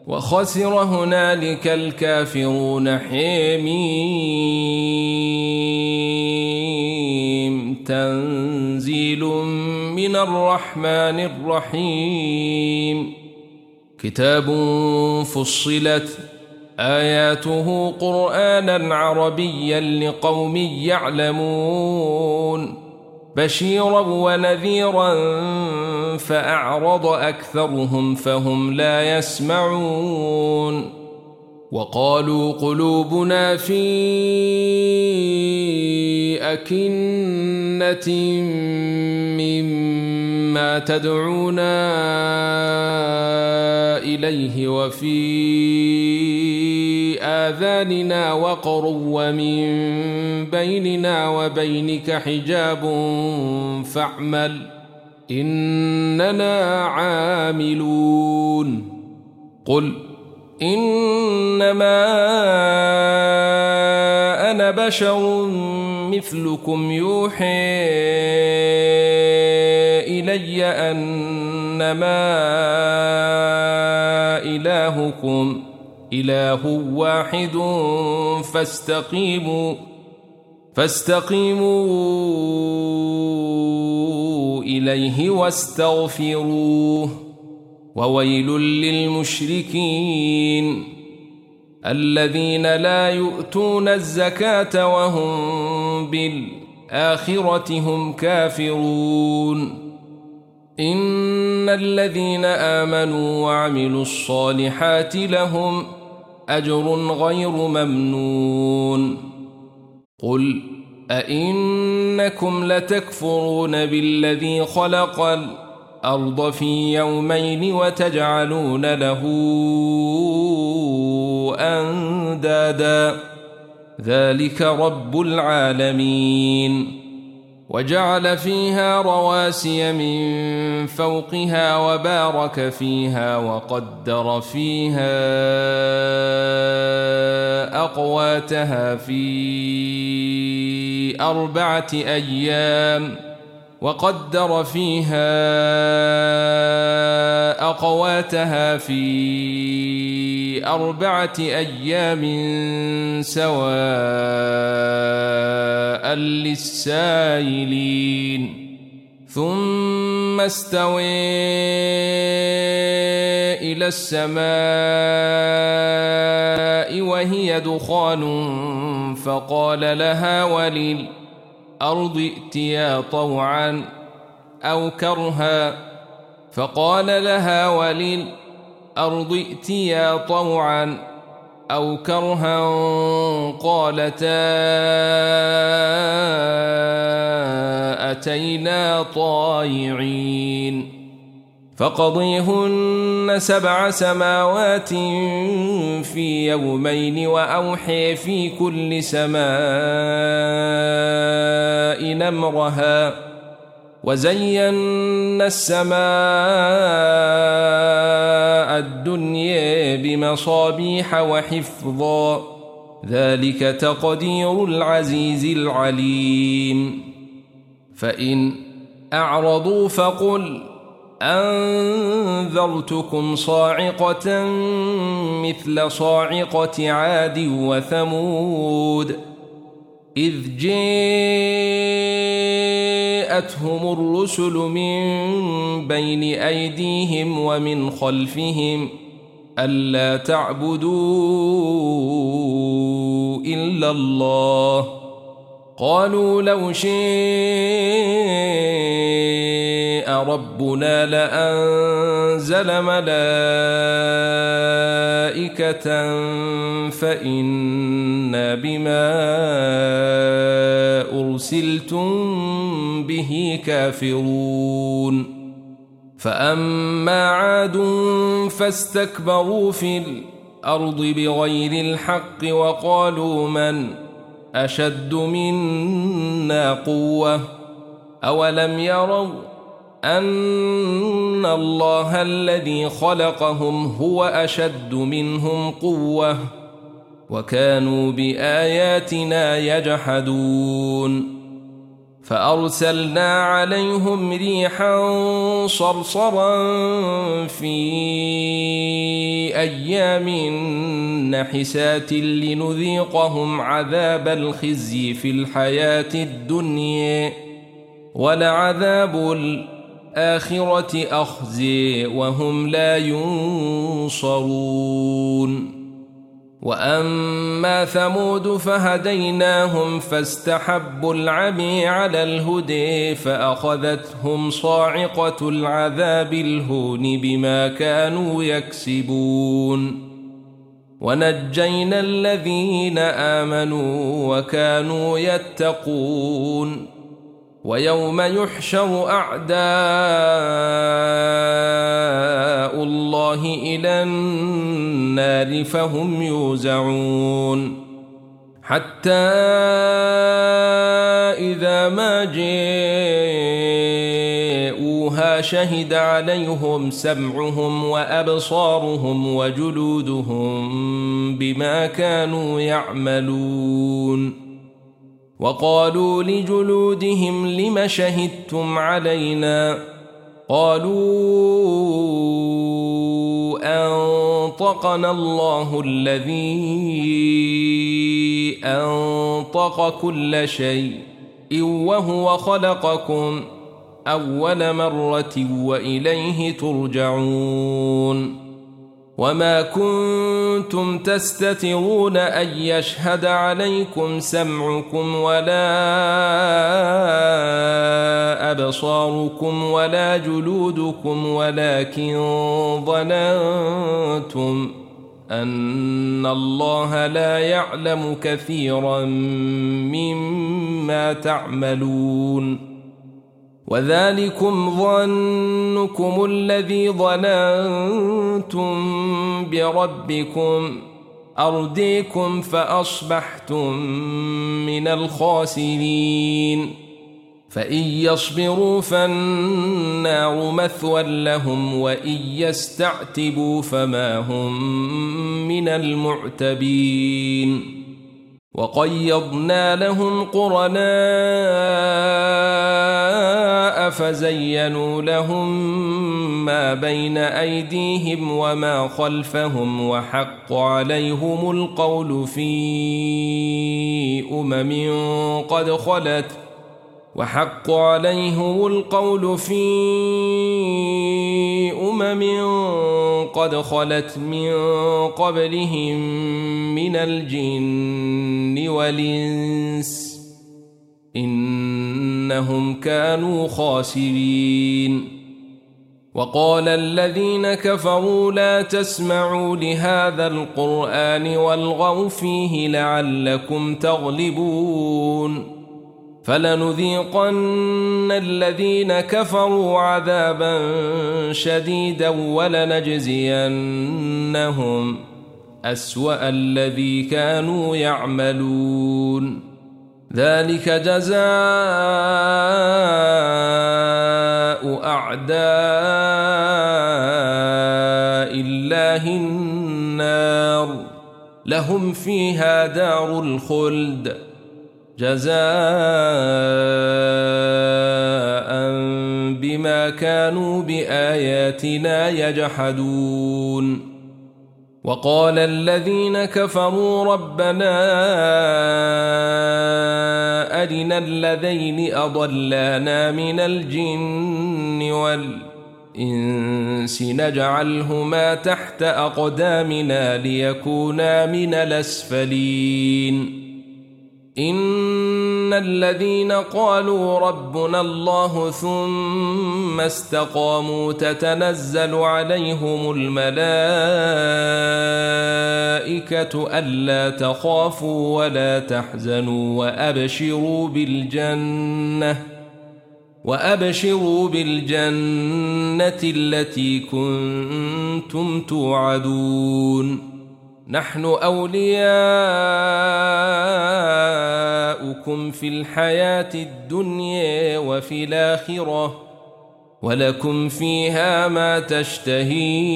وخسر هنالك الكافرون. حميم تنزيل من الرحمن الرحيم. كتاب فصلت آياته قرآنا عربيا لقوم يعلمون بشيرا ونذيرا فأعرض أكثرهم فهم لا يسمعون. وقالوا قلوبنا في أكنة مما تدعونا إليه وفي آذاننا وقر ومن بيننا وبينك حجاب فاعمل إننا عاملون. قل إنما أنا بشر مثلكم يوحي إلي أنما إلهكم إله واحد فاستقيموا إليه واستغفروه. وويل للمشركين الذين لا يؤتون الزكاة وهم بالآخرة هم كافرون. إن الذين آمنوا وعملوا الصالحات لهم أجر غير ممنون. قل أئنكم لتكفرون بالذي خلق الأرض في يومين وتجعلون له أندادا ذلك رب العالمين. وجعل فيها رواسي من فوقها وبارك فيها وقدر فيها أقواتها في 4 أيام سواء للسائلين. ثم استوى إلى السماء وهي دخان فقال لها وللأرض ائتيا طوعا أو كرها قالتا أتينا طائعين. فقضيهن 7 سماوات في يومين وأوحي في كل سماء أمرها وزينا السماء الدنيا بمصابيح وحفظا ذلك تقدير العزيز العليم. فإن أعرضوا فقل أنذرتكم صاعقة مثل صاعقة عاد وثمود إذ جاءتهم الرسل من بين أيديهم ومن خلفهم ألا تعبدوا إلا الله قالوا لو شاء ربنا لأنزل ملائكة فإنا بما أرسلتم به كافرون. فأما عاد فاستكبروا في الأرض بغير الحق وقالوا من أشد منا قوة أولم يروا أن الله الذي خلقهم هو أشد منهم قوة وكانوا بآياتنا يجحدون. فأرسلنا عليهم ريحا صرصرا في أيام نحسات لنذيقهم عذاب الخزي في الحياة الدنيا ولعذاب الآخرة أخزي وهم لا ينصرون. وأما ثمود فهديناهم فاستحبوا العمي على الهدى فأخذتهم صاعقة العذاب الهون بما كانوا يكسبون. ونجينا الذين آمنوا وكانوا يتقون. ويوم يحشر أعداء الله إلى النار فهم يوزعون حتى إذا ما جاءوها شهد عليهم سمعهم وأبصارهم وجلودهم بما كانوا يعملون. وقالوا لجلودهم لم شهدتم علينا قالوا أنطقنا الله الذي أنطق كل شيء وهو خلقكم أول مرة وإليه ترجعون. وما كنتم تستترون أن يشهد عليكم سمعكم ولا أبصاركم ولا جلودكم ولكن ظننتم أن الله لا يعلم كثيرا مما تعملون. وذلكم ظنكم الذي ظننتم بربكم أرديكم فأصبحتم من الخاسرين. فإن يصبروا فالنار مثوى لهم وإن يستعتبوا فما هم من المعتبين. وقيضنا لهم قرناء فزينوا لهم ما بين أيديهم وما خلفهم وحق عليهم القول في قد خلت من قبلهم من الجن والإنس إنهم كانوا خاسرين. وقال الذين كفروا لا تسمعوا لهذا القرآن والغوا فيه لعلكم تغلبون. فلنذيقن الذين كفروا عذابا شديدا ولنجزينهم أسوأ الذي كانوا يعملون. ذلك جزاء أعداء الله النار لهم فيها دار الخلد جزاء بما كانوا بآياتنا يجحدون. وقال الذين كفروا ربنا أرنا الذين أضلانا من الجن والإنس نجعلهما تحت أقدامنا ليكونا من الأسفلين. إن الذين قالوا ربنا الله ثم استقاموا تتنزل عليهم الملائكة ألا تخافوا ولا تحزنوا وأبشروا بالجنة التي كنتم توعدون. نحن أولياؤكم في الحياة الدنيا وفي الآخرة ولكم فيها ما تشتهي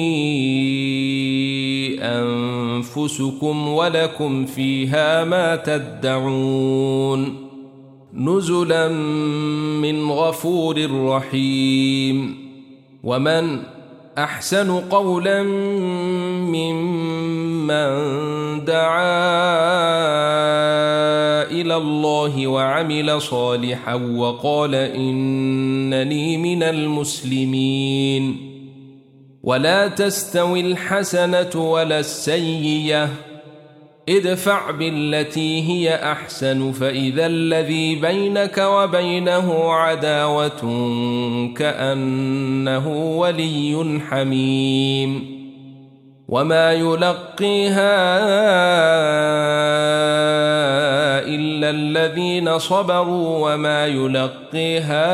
أنفسكم ولكم فيها ما تدعون. نزلا من غفور رحيم. ومن أحسن قولا ممن دعا إلى الله وعمل صالحا وقال إنني من المسلمين. ولا تستوي الحسنة ولا السيئة، ادفع بالتي هي أحسن فإذا الذي بينك وبينه عداوة كأنه ولي حميم. وما يلقيها إلا الذين صبروا وما يلقيها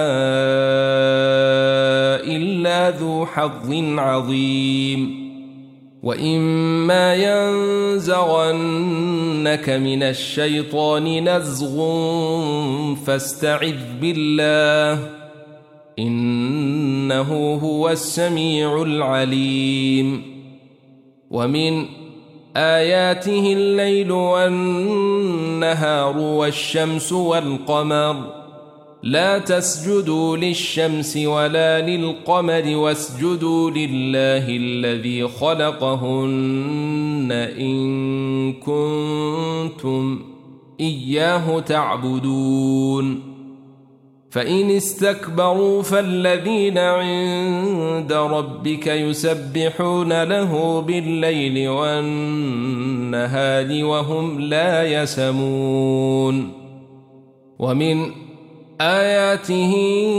إلا ذو حظ عظيم. وإما ينزغنك من الشيطان نزغ فاستعذ بالله إنه هو السميع العليم. ومن آياته الليل والنهار والشمس والقمر، لا تسجدوا للشمس ولا للقمر واسجدوا لله الذي خلقهن إن كنتم إياه تعبدون. فإن استكبروا فالذين عند ربك يسبحون له بالليل والنهار وهم لا يسمون. ومن آياته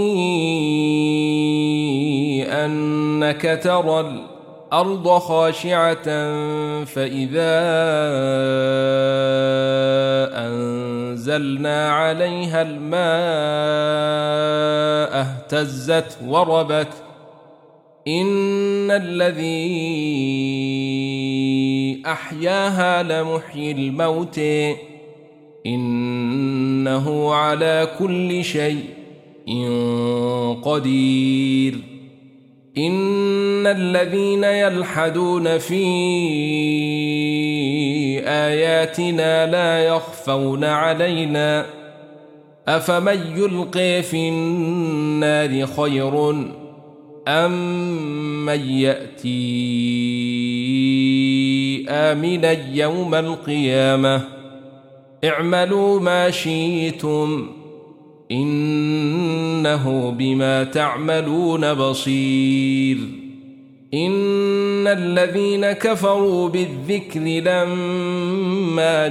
أنك ترى الأرض خاشعة فإذا أنزلنا عليها الماء اهتزت وربت إن الذي أحياها لمحيي الموت إنه على كل شيء قدير. إن الذين يلحدون في آياتنا لا يخفون علينا أفمن يلقي في النار خير أم من يأتي آمنا يوم القيامة اعملوا ما شئتم إنه بما تعملون بصير. إن الذين كفروا بالذكر لما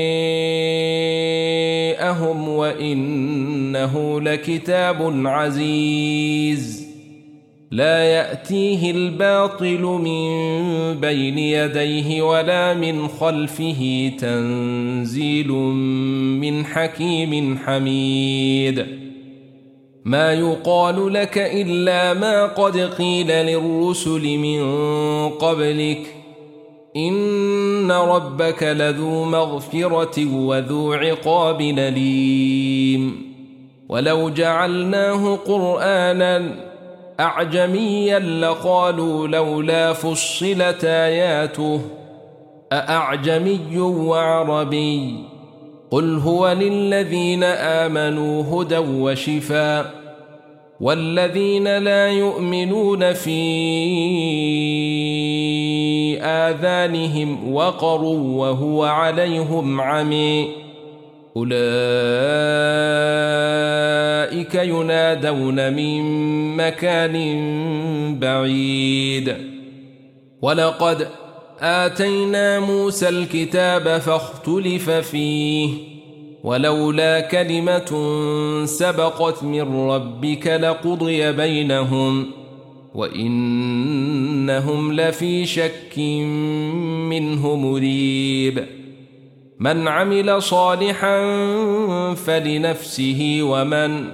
جاءهم وإنه لكتاب عزيز لا يأتيه الباطل من بين يديه ولا من خلفه تنزيل من حكيم حميد. ما يقال لك إلا ما قد قيل للرسل من قبلك إن ربك لذو مغفرة وذو عقاب أليم. ولو جعلناه قرآنا أعجميا لقالوا لولا فصلت آياته أأعجمي وعربي قل هو للذين آمنوا هدى وشفاء والذين لا يؤمنون في آذانهم وقر وهو عليهم عمي أولئك ينادون من مكان بعيد. ولقد آتينا موسى الكتاب فاختلف فيه ولولا كلمة سبقت من ربك لقضي بينهم وإنهم لفي شك منه مريب. من عمل صالحا فلنفسه ومن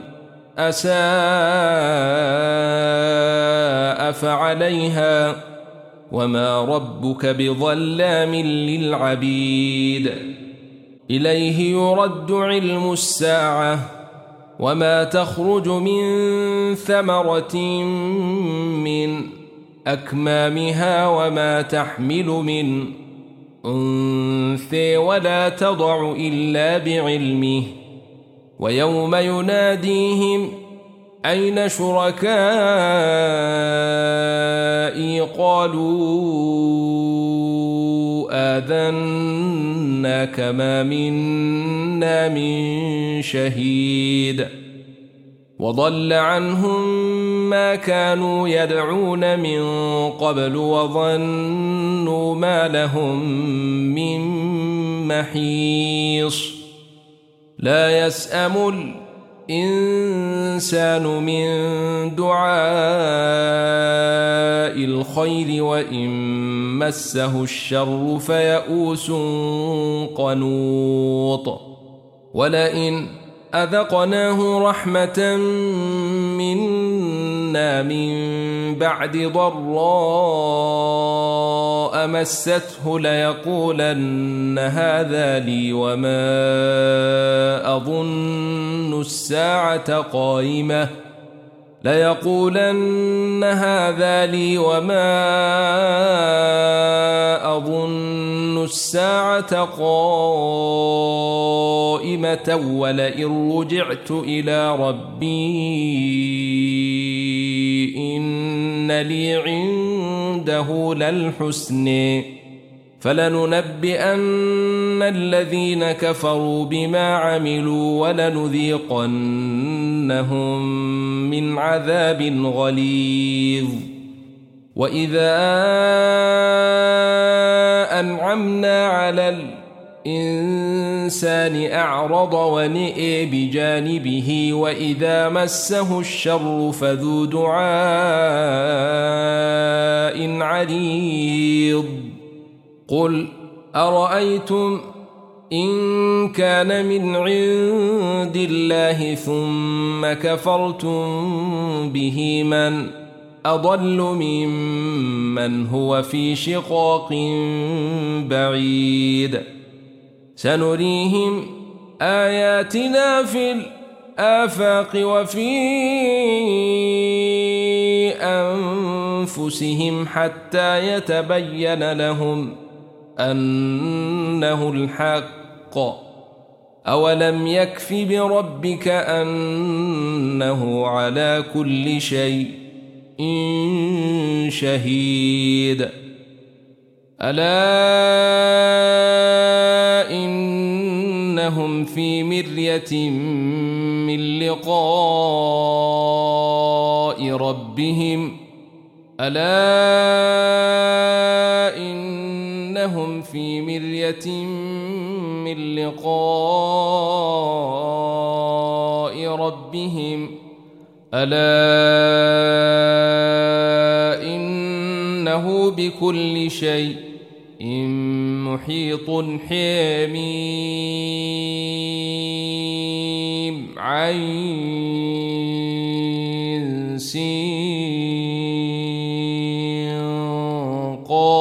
أساء فعليها وما ربك بظلام للعبيد. إليه يرد علم الساعة وما تخرج من ثمرة من أكمامها وما تحمل من أنثى ولا تضع إلا بعلمه ويوم يناديهم أين شركائي قالوا آذناك ما منا من شهيد وضل عنهم ما كانوا يدعون من قبل وظنوا ما لهم من محيص لا يسأم الإنسان من دعاء الخير وإن مسه الشر فيئوس قنوط ولئن أذقناه رحمة منا من بعد ضراء مسته ليقولن هذا لي وما أظن الساعة قائمة ولئن رجعت إلى ربي إن لي عنده للحسن فلننبئن الذين كفروا بما عملوا ولنذيقنهم من عذاب غليظ وإذا أنعمنا على الإنسان أعرض ونئ بجانبه وإذا مسه الشر فذو دعاء عريض قل أرأيتم إن كان من عند الله ثم كفرتم به من أضل ممن هو في شقاق بعيد سنريهم آياتنا في الآفاق وفي أنفسهم حتى يتبين لهم أنه الحق أولم يكف بربك أنه على كل شيء شهيد ألا إنهم في مرية من لقاء ربهم إنهم في مرية من لقاء ربهم إنه بكل شيء محيط حميم عين سين قاف